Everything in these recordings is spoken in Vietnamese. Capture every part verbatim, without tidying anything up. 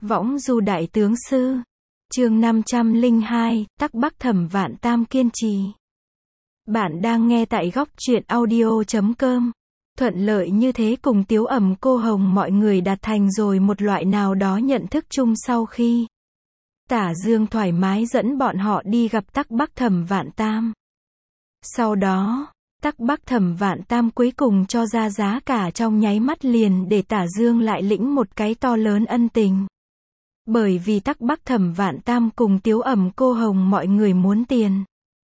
Võng du đại tướng sư. Chương năm trăm lẻ hai, Tắc Bắc Thẩm Vạn Tam kiên trì. Bạn đang nghe tại góc truyện audio chấm com. Thuận lợi như thế cùng Tiếu Ẩm cô Hồng mọi người đạt thành rồi một loại nào đó nhận thức chung sau khi Tả Dương thoải mái dẫn bọn họ đi gặp Tắc Bắc Thẩm Vạn Tam. Sau đó, Tắc Bắc Thẩm Vạn Tam cuối cùng cho ra giá cả trong nháy mắt liền để Tả Dương lại lĩnh một cái to lớn ân tình. Bởi vì Tắc Bắc Thẩm Vạn Tam cùng Tiếu Ẩm cô Hồng mọi người muốn tiền.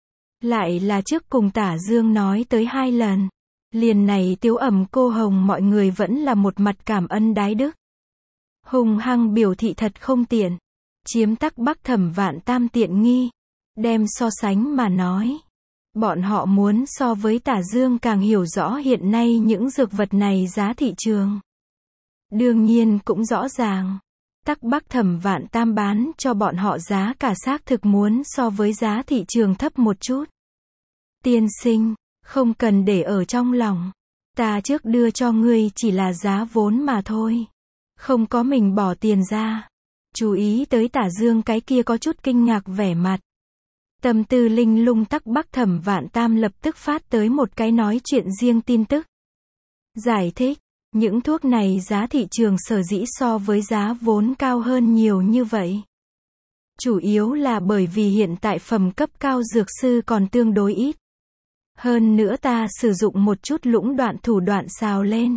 Lại là trước cùng Tả Dương nói tới hai lần. Liền này Tiếu Ẩm cô Hồng mọi người vẫn là một mặt cảm ơn đái đức. Hùng hăng biểu thị thật không tiện. Chiếm Tắc Bắc Thẩm Vạn Tam tiện nghi. Đem so sánh mà nói. Bọn họ muốn so với Tả Dương càng hiểu rõ hiện nay những dược vật này giá thị trường. Đương nhiên cũng rõ ràng. Tắc Bắc Thẩm Vạn Tam bán cho bọn họ giá cả xác thực muốn so với giá thị trường thấp một chút. Tiên sinh, không cần để ở trong lòng. Ta trước đưa cho ngươi chỉ là giá vốn mà thôi. Không có mình bỏ tiền ra. Chú ý tới Tả Dương cái kia có chút kinh ngạc vẻ mặt. Tâm tư linh lung Tắc Bắc Thẩm Vạn Tam lập tức phát tới một cái nói chuyện riêng tin tức. Giải thích. Những thuốc này giá thị trường sở dĩ so với giá vốn cao hơn nhiều như vậy. Chủ yếu là bởi vì hiện tại phẩm cấp cao dược sư còn tương đối ít. Hơn nữa ta sử dụng một chút lũng đoạn thủ đoạn xào lên.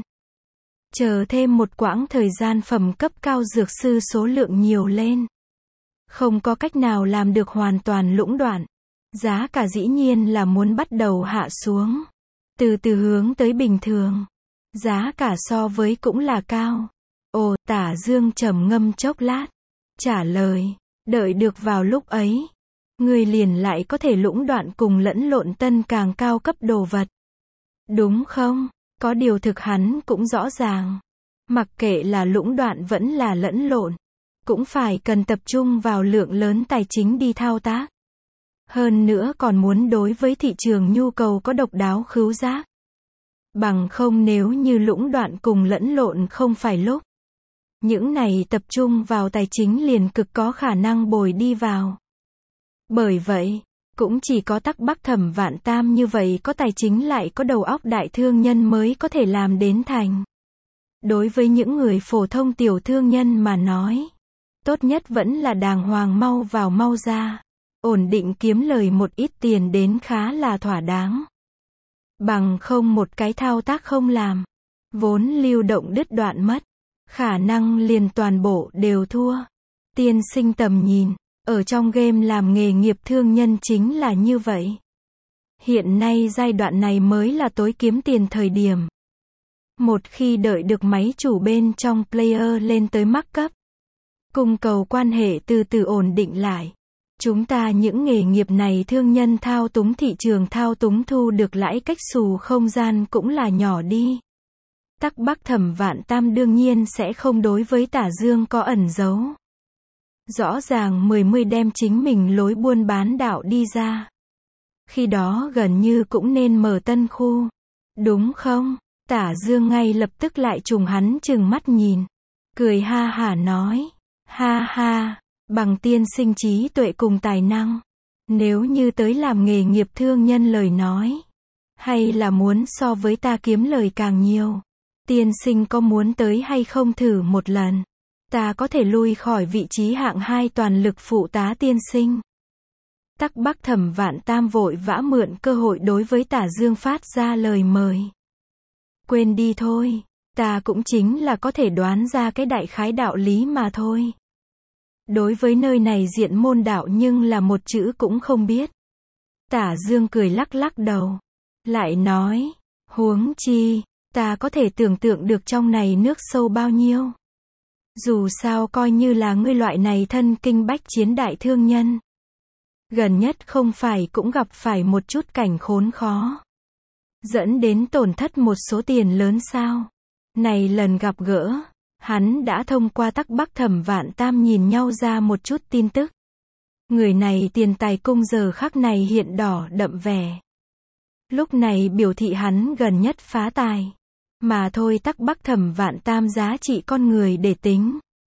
Chờ thêm một quãng thời gian phẩm cấp cao dược sư số lượng nhiều lên. Không có cách nào làm được hoàn toàn lũng đoạn. Giá cả dĩ nhiên là muốn bắt đầu hạ xuống. Từ từ hướng tới bình thường. Giá cả so với cũng là cao. Ồ, Tả Dương trầm ngâm chốc lát. Trả lời, đợi được vào lúc ấy. Người liền lại có thể lũng đoạn cùng lẫn lộn tân càng cao cấp đồ vật. Đúng không? Có điều thực hắn cũng rõ ràng. Mặc kệ là lũng đoạn vẫn là lẫn lộn. Cũng phải cần tập trung vào lượng lớn tài chính đi thao tác. Hơn nữa còn muốn đối với thị trường nhu cầu có độc đáo khứu giác. Bằng không nếu như lũng đoạn cùng lẫn lộn không phải lúc. Những này tập trung vào tài chính liền cực có khả năng bồi đi vào. Bởi vậy, cũng chỉ có Tắc Bắc Thẩm Vạn Tam như vậy có tài chính lại có đầu óc đại thương nhân mới có thể làm đến thành. Đối với những người phổ thông tiểu thương nhân mà nói, tốt nhất vẫn là đàng hoàng mau vào mau ra. Ổn định kiếm lời một ít tiền đến khá là thỏa đáng. Bằng không một cái thao tác không làm. Vốn lưu động đứt đoạn mất. Khả năng liền toàn bộ đều thua. Tiên sinh tầm nhìn. Ở trong game làm nghề nghiệp thương nhân chính là như vậy. Hiện nay giai đoạn này mới là tối kiếm tiền thời điểm. Một khi đợi được máy chủ bên trong player lên tới mắc cấp. Cung cầu quan hệ từ từ ổn định lại. Chúng ta những nghề nghiệp này thương nhân thao túng thị trường thao túng thu được lãi cách xù không gian cũng là nhỏ đi. Tắc Bắc Thẩm Vạn Tam đương nhiên sẽ không đối với Tả Dương có ẩn giấu. Rõ ràng mười mươi đem chính mình lối buôn bán đạo đi ra. Khi đó gần như cũng nên mở tân khu. Đúng không? Tả Dương ngay lập tức lại trùng hắn chừng mắt nhìn. Cười ha hả nói. Ha ha. Bằng tiên sinh trí tuệ cùng tài năng. Nếu như tới làm nghề nghiệp thương nhân lời nói. Hay là muốn so với ta kiếm lời càng nhiều. Tiên sinh có muốn tới hay không thử một lần. Ta có thể lui khỏi vị trí hạng hai toàn lực phụ tá tiên sinh. Tắc Bắc Thẩm Vạn Tam vội vã mượn cơ hội đối với Tả Dương phát ra lời mời. Quên đi thôi. Ta cũng chính là có thể đoán ra cái đại khái đạo lý mà thôi. Đối với nơi này diện môn đạo nhưng là một chữ cũng không biết. Tả Dương cười lắc lắc đầu. Lại nói, huống chi, ta có thể tưởng tượng được trong này nước sâu bao nhiêu. Dù sao coi như là ngươi loại này thân kinh bách chiến đại thương nhân. Gần nhất không phải cũng gặp phải một chút cảnh khốn khó. Dẫn đến tổn thất một số tiền lớn sao. Này lần gặp gỡ. Hắn đã thông qua Tắc Bắc Thẩm Vạn Tam nhìn nhau ra một chút tin tức. Người này tiền tài cung giờ khắc này hiện đỏ đậm vẻ. Lúc này biểu thị hắn gần nhất phá tài. Mà thôi Tắc Bắc Thẩm Vạn Tam giá trị con người để tính.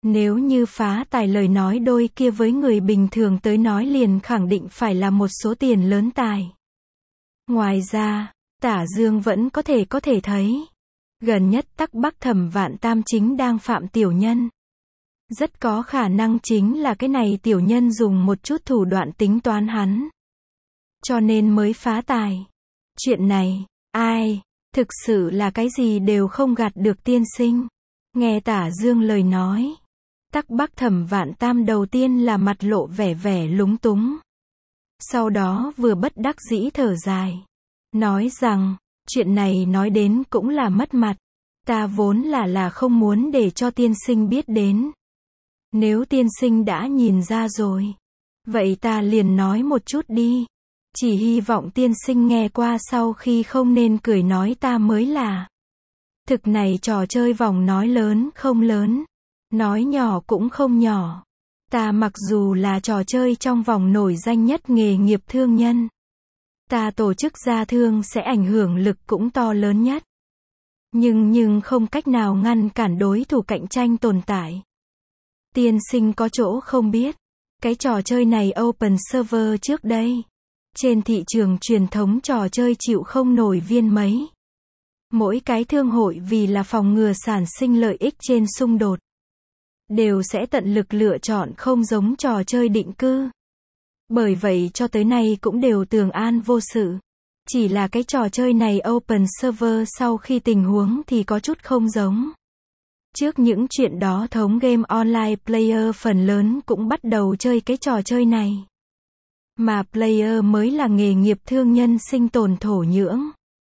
Nếu như phá tài lời nói đôi kia với người bình thường tới nói liền khẳng định phải là một số tiền lớn tài. Ngoài ra, Tả Dương vẫn có thể có thể thấy. Gần nhất Tắc Bắc Thẩm Vạn Tam chính đang phạm tiểu nhân. Rất có khả năng chính là cái này tiểu nhân dùng một chút thủ đoạn tính toán hắn. Cho nên mới phá tài. Chuyện này, ai, thực sự là cái gì đều không gạt được tiên sinh. Nghe Tả Dương lời nói. Tắc Bắc Thẩm Vạn Tam đầu tiên là mặt lộ vẻ vẻ lúng túng. Sau đó vừa bất đắc dĩ thở dài. Nói rằng, chuyện này nói đến cũng là mất mặt. Ta vốn là là không muốn để cho tiên sinh biết đến. Nếu tiên sinh đã nhìn ra rồi. Vậy ta liền nói một chút đi. Chỉ hy vọng tiên sinh nghe qua sau khi không nên cười nói ta mới là. Thực này trò chơi vòng nói lớn không lớn. Nói nhỏ cũng không nhỏ. Ta mặc dù là trò chơi trong vòng nổi danh nhất nghề nghiệp thương nhân. Ta tổ chức gia thương sẽ ảnh hưởng lực cũng to lớn nhất. Nhưng nhưng không cách nào ngăn cản đối thủ cạnh tranh tồn tại. Tiên sinh có chỗ không biết. Cái trò chơi này open server trước đây. Trên thị trường truyền thống trò chơi chịu không nổi viên mấy. Mỗi cái thương hội vì là phòng ngừa sản sinh lợi ích trên xung đột. Đều sẽ tận lực lựa chọn không giống trò chơi định cư. Bởi vậy cho tới nay cũng đều tường an vô sự. Chỉ là cái trò chơi này open server sau khi tình huống thì có chút không giống. Trước những chuyện đó thống game online player phần lớn cũng bắt đầu chơi cái trò chơi này. Mà player mới là nghề nghiệp thương nhân sinh tồn thổ nhưỡng.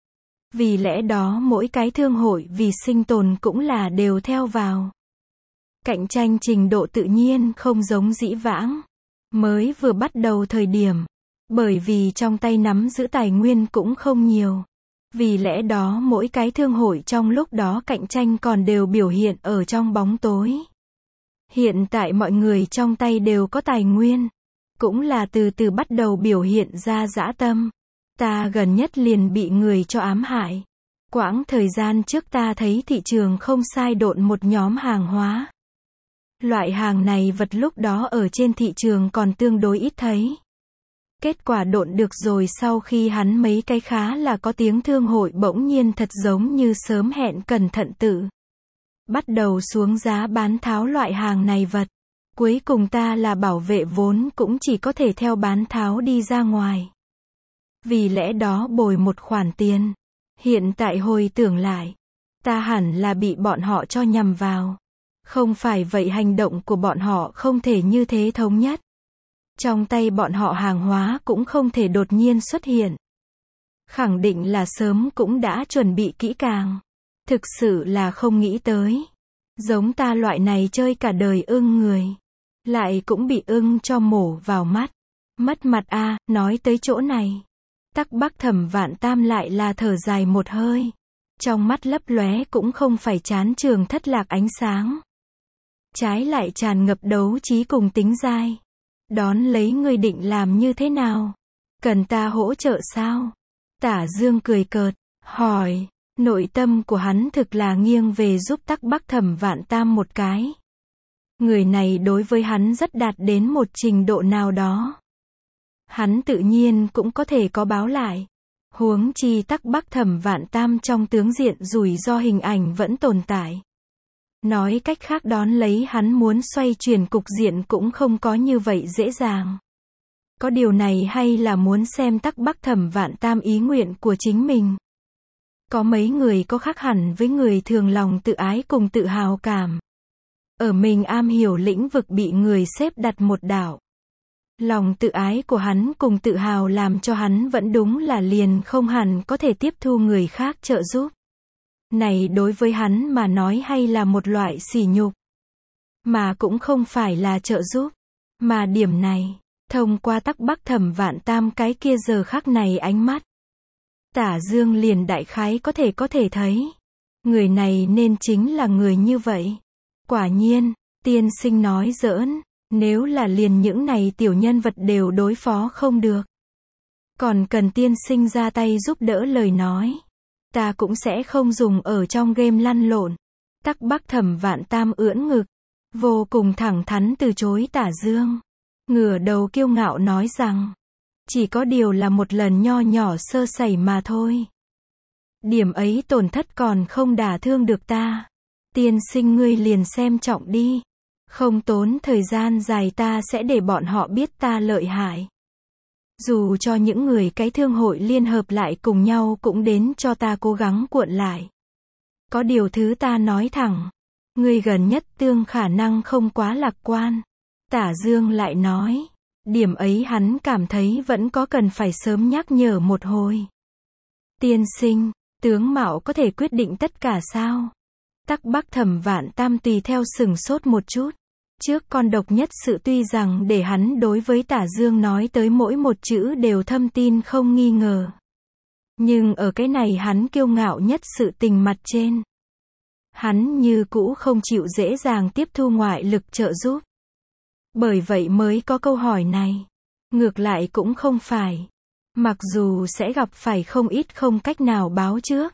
Vì lẽ đó mỗi cái thương hội vì sinh tồn cũng là đều theo vào. Cạnh tranh trình độ tự nhiên không giống dĩ vãng. Mới vừa bắt đầu thời điểm. Bởi vì trong tay nắm giữ tài nguyên cũng không nhiều. Vì lẽ đó mỗi cái thương hội trong lúc đó cạnh tranh còn đều biểu hiện ở trong bóng tối. Hiện tại mọi người trong tay đều có tài nguyên. Cũng là từ từ bắt đầu biểu hiện ra dã tâm. Ta gần nhất liền bị người cho ám hại. Quãng thời gian trước ta thấy thị trường không sai độn một nhóm hàng hóa. Loại hàng này vật lúc đó ở trên thị trường còn tương đối ít thấy. Kết quả độn được rồi sau khi hắn mấy cái khá là có tiếng thương hội bỗng nhiên thật giống như sớm hẹn cẩn thận tự. Bắt đầu xuống giá bán tháo loại hàng này vật. Cuối cùng ta là bảo vệ vốn cũng chỉ có thể theo bán tháo đi ra ngoài. Vì lẽ đó bồi một khoản tiền. Hiện tại hồi tưởng lại. Ta hẳn là bị bọn họ cho nhầm vào. Không phải vậy hành động của bọn họ không thể như thế thống nhất. Trong tay bọn họ hàng hóa cũng không thể đột nhiên xuất hiện. Khẳng định là sớm cũng đã chuẩn bị kỹ càng. Thực sự là không nghĩ tới. Giống ta loại này chơi cả đời ưng người. Lại cũng bị ưng cho mổ vào mắt. Mất mặt a, à, nói tới chỗ này. Tắc Bắc Thẩm Vạn Tam lại là thở dài một hơi. Trong mắt lấp lóe cũng không phải chán trường thất lạc ánh sáng. Trái lại tràn ngập đấu trí cùng tính dai. Đón lấy ngươi định làm như thế nào? Cần ta hỗ trợ sao? Tả Dương cười cợt, hỏi. Nội tâm của hắn thực là nghiêng về giúp Tắc Bắc Thẩm Vạn Tam một cái. Người này đối với hắn rất đạt đến một trình độ nào đó. Hắn tự nhiên cũng có thể có báo lại. Huống chi Tắc Bắc Thẩm Vạn Tam trong tướng diện rủi ro hình ảnh vẫn tồn tại. Nói cách khác đón lấy hắn muốn xoay chuyển cục diện cũng không có như vậy dễ dàng. Có điều này hay là muốn xem Tắc Bắc Thẩm Vạn Tam ý nguyện của chính mình. Có mấy người có khác hẳn với người thường lòng tự ái cùng tự hào cảm. Ở mình am hiểu lĩnh vực bị người xếp đặt một đảo. Lòng tự ái của hắn cùng tự hào làm cho hắn vẫn đúng là liền không hẳn có thể tiếp thu người khác trợ giúp. Này đối với hắn mà nói hay là một loại sỉ nhục. Mà cũng không phải là trợ giúp. Mà điểm này, thông qua Tắc Bắc Thẩm Vạn Tam cái kia giờ khắc này ánh mắt. Tả Dương liền đại khái có thể có thể thấy. Người này nên chính là người như vậy. Quả nhiên, tiên sinh nói giỡn. Nếu là liền những này tiểu nhân vật đều đối phó không được. Còn cần tiên sinh ra tay giúp đỡ lời nói. Ta cũng sẽ không dùng ở trong game lăn lộn. Tắc Bắc Thẩm Vạn Tam ưỡn ngực. vô cùng thẳng thắn từ chối Tả Dương. Ngửa đầu kiêu ngạo nói rằng, chỉ có điều là một lần nho nhỏ sơ sẩy mà thôi. Điểm ấy tổn thất còn không đả thương được ta. Tiên sinh ngươi liền xem trọng đi. Không tốn thời gian dài ta sẽ để bọn họ biết ta lợi hại. Dù cho những người cái thương hội liên hợp lại cùng nhau cũng đến cho ta cố gắng cuộn lại. Có điều thứ ta nói thẳng, ngươi gần nhất tương khả năng không quá lạc quan. Tả Dương lại nói, điểm ấy hắn cảm thấy vẫn có cần phải sớm nhắc nhở một hồi. Tiên sinh, tướng mạo có thể quyết định tất cả sao? Tắc Bắc Thẩm Vạn Tam tùy theo sừng sốt một chút. Trước con độc nhất sự tuy rằng để hắn đối với Tả Dương nói tới mỗi một chữ đều thâm tin không nghi ngờ. Nhưng ở cái này hắn kiêu ngạo nhất sự tình mặt trên. Hắn như cũ không chịu dễ dàng tiếp thu ngoại lực trợ giúp. Bởi vậy mới có câu hỏi này. Ngược lại cũng không phải. Mặc dù sẽ gặp phải không ít không cách nào báo trước.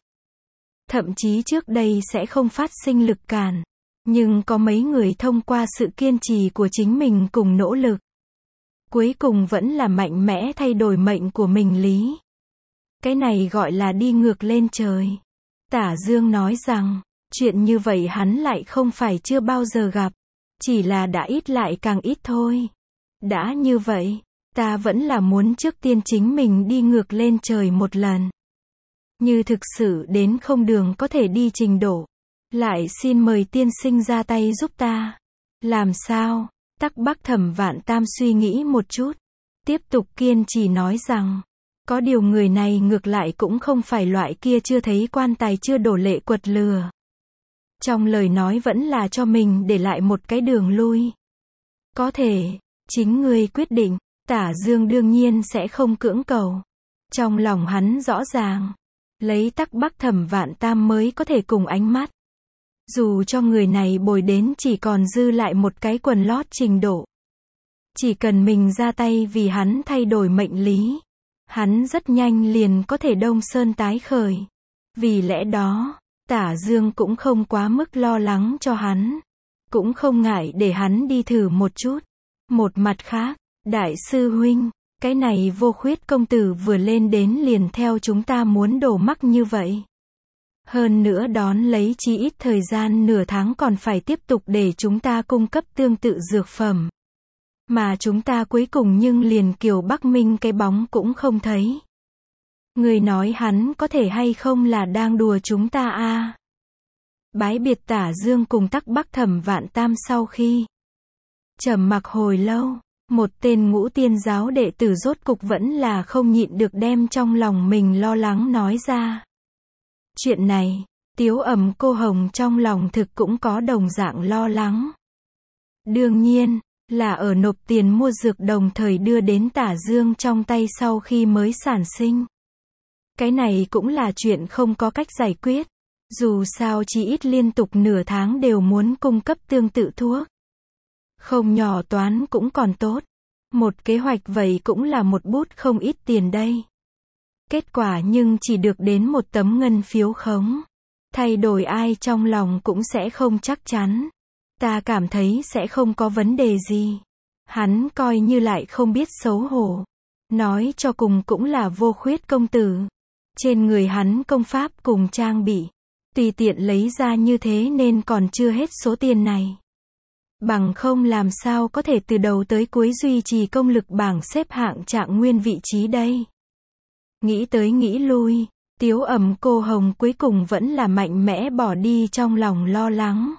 Thậm chí trước đây sẽ không phát sinh lực cản. Nhưng có mấy người thông qua sự kiên trì của chính mình cùng nỗ lực. Cuối cùng vẫn là mạnh mẽ thay đổi mệnh của mình lý. Cái này gọi là đi ngược lên trời. Tả Dương nói rằng, chuyện như vậy hắn lại không phải chưa bao giờ gặp. Chỉ là đã ít lại càng ít thôi. Đã như vậy, ta vẫn là muốn trước tiên chính mình đi ngược lên trời một lần. Như thực sự đến không đường có thể đi trình độ. Lại xin mời tiên sinh ra tay giúp ta. Làm sao? Tắc Bắc Thẩm Vạn Tam suy nghĩ một chút. Tiếp tục kiên trì nói rằng, có điều người này ngược lại cũng không phải loại kia chưa thấy quan tài chưa đổ lệ quật lừa. Trong lời nói vẫn là cho mình để lại một cái đường lui. Có thể, chính ngươi quyết định. Tả Dương đương nhiên sẽ không cưỡng cầu. Trong lòng hắn rõ ràng, lấy Tắc Bắc Thẩm Vạn Tam mới có thể cùng ánh mắt. Dù cho người này bồi đến chỉ còn dư lại một cái quần lót trình độ. Chỉ cần mình ra tay vì hắn thay đổi mệnh lý. Hắn rất nhanh liền có thể đông sơn tái khởi. Vì lẽ đó, Tả Dương cũng không quá mức lo lắng cho hắn. Cũng không ngại để hắn đi thử một chút. Một mặt khác, Đại sư huynh, cái này Vô Khuyết công tử vừa lên đến liền theo chúng ta muốn đổ mắc như vậy. Hơn nữa đón lấy chí ít thời gian nửa tháng còn phải tiếp tục để chúng ta cung cấp tương tự dược phẩm. Mà chúng ta cuối cùng nhưng liền Kiều Bắc Minh cái bóng cũng không thấy. Người nói hắn có thể hay không là đang đùa chúng ta a? À? Bái biệt Tả Dương cùng Tắc Bắc Thẩm Vạn Tam sau khi trầm mặc hồi lâu, một tên ngũ tiên giáo đệ tử rốt cục vẫn là không nhịn được đem trong lòng mình lo lắng nói ra. Chuyện này, Tiếu Ẩm cô Hồng trong lòng thực cũng có đồng dạng lo lắng. Đương nhiên, là ở nộp tiền mua dược đồng thời đưa đến Tả Dương trong tay sau khi mới sản sinh. Cái này cũng là chuyện không có cách giải quyết. Dù sao chỉ ít liên tục nửa tháng đều muốn cung cấp tương tự thuốc. Không nhỏ toán cũng còn tốt. Một kế hoạch vậy cũng là một bút không ít tiền đây. Kết quả nhưng chỉ được đến một tấm ngân phiếu khống. Thay đổi ai trong lòng cũng sẽ không chắc chắn. Ta cảm thấy sẽ không có vấn đề gì. Hắn coi như lại không biết xấu hổ. Nói cho cùng cũng là Vô Khuyết công tử. Trên người hắn công pháp cùng trang bị. Tùy tiện lấy ra như thế nên còn chưa hết số tiền này. Bằng không làm sao có thể từ đầu tới cuối duy trì công lực bảng xếp hạng trạng nguyên vị trí đây. Nghĩ tới nghĩ lui, Tiếu Ẩm cô Hồng cuối cùng vẫn là mạnh mẽ bỏ đi trong lòng lo lắng.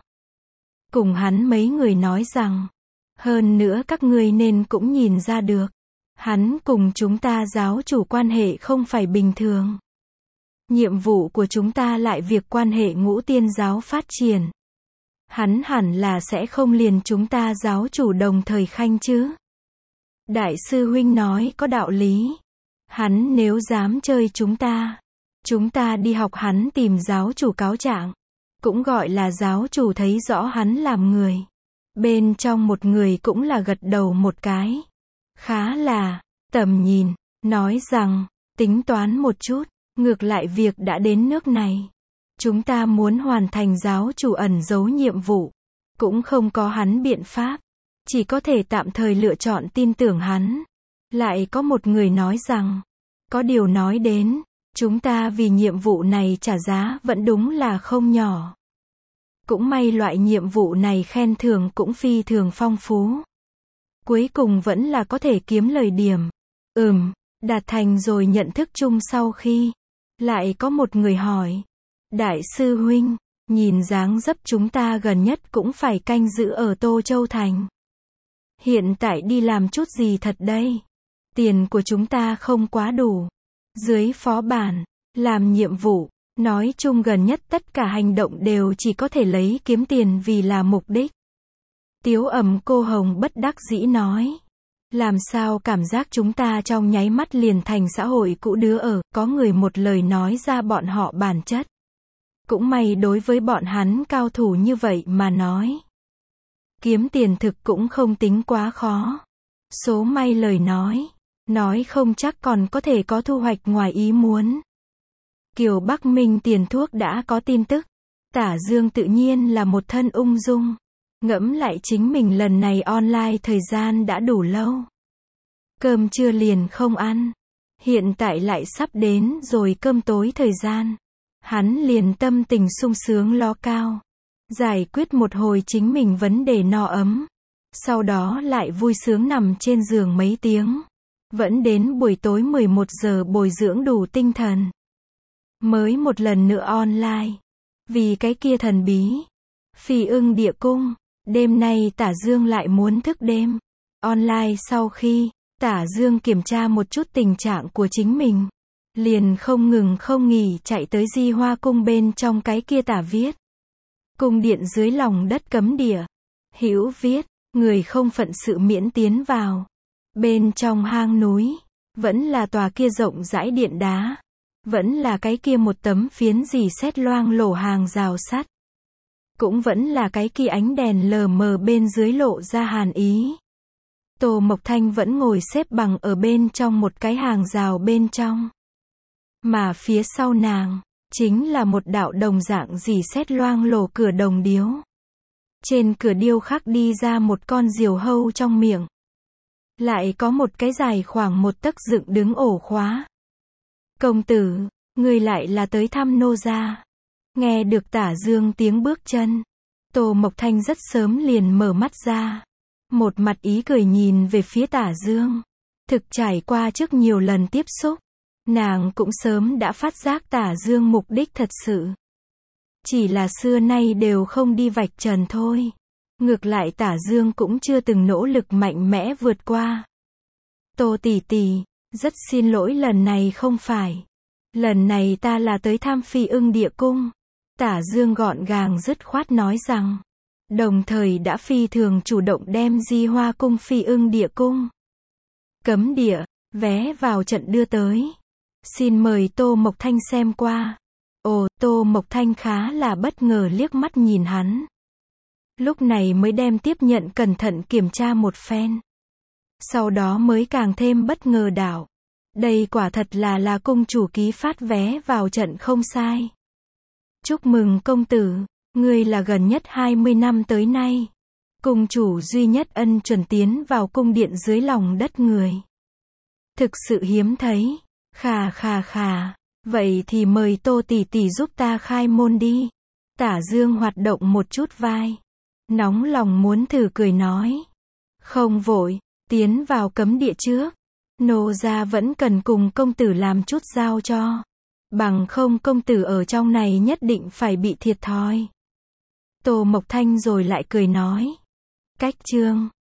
Cùng hắn mấy người nói rằng, hơn nữa các ngươi nên cũng nhìn ra được, hắn cùng chúng ta giáo chủ quan hệ không phải bình thường. Nhiệm vụ của chúng ta lại việc quan hệ ngũ tiên giáo phát triển. Hắn hẳn là sẽ không liền chúng ta giáo chủ đồng thời khanh chứ. Đại sư huynh nói có đạo lý. Hắn nếu dám chơi chúng ta, chúng ta đi học hắn tìm giáo chủ cáo trạng. Cũng gọi là giáo chủ thấy rõ hắn làm người. Bên trong một người cũng là gật đầu một cái. Khá là tầm nhìn, nói rằng, tính toán một chút, ngược lại việc đã đến nước này. Chúng ta muốn hoàn thành giáo chủ ẩn giấu nhiệm vụ. Cũng không có hắn biện pháp. Chỉ có thể tạm thời lựa chọn tin tưởng hắn. Lại có một người nói rằng, có điều nói đến, chúng ta vì nhiệm vụ này trả giá vẫn đúng là không nhỏ. Cũng may loại nhiệm vụ này khen thưởng cũng phi thường phong phú. Cuối cùng vẫn là có thể kiếm lời điểm. Ừm, đạt thành rồi nhận thức chung sau khi. Lại có một người hỏi. Đại sư huynh, nhìn dáng dấp chúng ta gần nhất cũng phải canh giữ ở Tô Châu Thành. Hiện tại đi làm chút gì thật đây? Tiền của chúng ta không quá đủ. Dưới phó bản, làm nhiệm vụ, nói chung gần nhất tất cả hành động đều chỉ có thể lấy kiếm tiền vì là mục đích. Tiếu Ẩm cô Hồng bất đắc dĩ nói. Làm sao cảm giác chúng ta trong nháy mắt liền thành xã hội cũ đứa ở, có người một lời nói ra bọn họ bản chất. Cũng may đối với bọn hắn cao thủ như vậy mà nói. Kiếm tiền thực cũng không tính quá khó. Số may lời nói. Nói không chắc còn có thể có thu hoạch ngoài ý muốn. Kiều Bắc Minh tiền thuốc đã có tin tức. Tả Dương tự nhiên là một thân ung dung. Ngẫm lại chính mình lần này online thời gian đã đủ lâu. Cơm trưa liền không ăn. Hiện tại lại sắp đến rồi cơm tối thời gian. Hắn liền tâm tình sung sướng lo cao. Giải quyết một hồi chính mình vấn đề no ấm. Sau đó lại vui sướng nằm trên giường mấy tiếng. Vẫn đến buổi tối mười một giờ bồi dưỡng đủ tinh thần. Mới một lần nữa online. Vì cái kia thần bí. Phi Ưng Địa Cung. Đêm nay Tả Dương lại muốn thức đêm. Online sau khi, Tả Dương kiểm tra một chút tình trạng của chính mình. Liền không ngừng không nghỉ chạy tới Di Hoa Cung bên trong cái kia tả viết. Cung điện dưới lòng đất cấm địa. Hữu viết, người không phận sự miễn tiến vào. Bên trong hang núi, vẫn là tòa kia rộng rãi điện đá. Vẫn là cái kia một tấm phiến dì xét loang lổ hàng rào sắt. Cũng vẫn là cái kia ánh đèn lờ mờ bên dưới lộ ra hàn ý. Tô Mộc Thanh vẫn ngồi xếp bằng ở bên trong một cái hàng rào bên trong. Mà phía sau nàng, chính là một đạo đồng dạng dì xét loang lổ cửa đồng điếu. Trên cửa điêu khắc đi ra một con diều hâu trong miệng. Lại có một cái dài khoảng một tấc dựng đứng ổ khóa. Công tử, người lại là tới thăm nô gia. Nghe được Tả Dương tiếng bước chân. Tô Mộc Thanh rất sớm liền mở mắt ra. Một mặt ý cười nhìn về phía Tả Dương. Thực trải qua trước nhiều lần tiếp xúc. Nàng cũng sớm đã phát giác Tả Dương mục đích thật sự. Chỉ là xưa nay đều không đi vạch trần thôi. Ngược lại Tả Dương cũng chưa từng nỗ lực mạnh mẽ vượt qua. Tô tỷ tỷ, rất xin lỗi lần này không phải. Lần này ta là tới thăm Phi Ưng Địa Cung. Tả Dương gọn gàng dứt khoát nói rằng. Đồng thời đã phi thường chủ động đem Di Hoa Cung Phi Ưng Địa Cung. Cấm địa, vé vào trận đưa tới. Xin mời Tô Mộc Thanh xem qua. Ồ, Tô Mộc Thanh khá là bất ngờ liếc mắt nhìn hắn. Lúc này mới đem tiếp nhận cẩn thận kiểm tra một phen. Sau đó mới càng thêm bất ngờ đảo. Đây quả thật là là cung chủ ký phát vé vào trận không sai. Chúc mừng công tử, ngươi là gần nhất hai mươi năm tới nay. Cung chủ duy nhất ân chuẩn tiến vào cung điện dưới lòng đất người. Thực sự hiếm thấy. Khà khà khà. Vậy thì mời Tô tỷ tỷ giúp ta khai môn đi. Tả Dương hoạt động một chút vai. Nóng lòng muốn thử cười nói. Không vội, tiến vào cấm địa trước. Nô gia vẫn cần cùng công tử làm chút giao cho. Bằng không công tử ở trong này nhất định phải bị thiệt thòi. Tô Mộc Thanh rồi lại cười nói. Cách chương.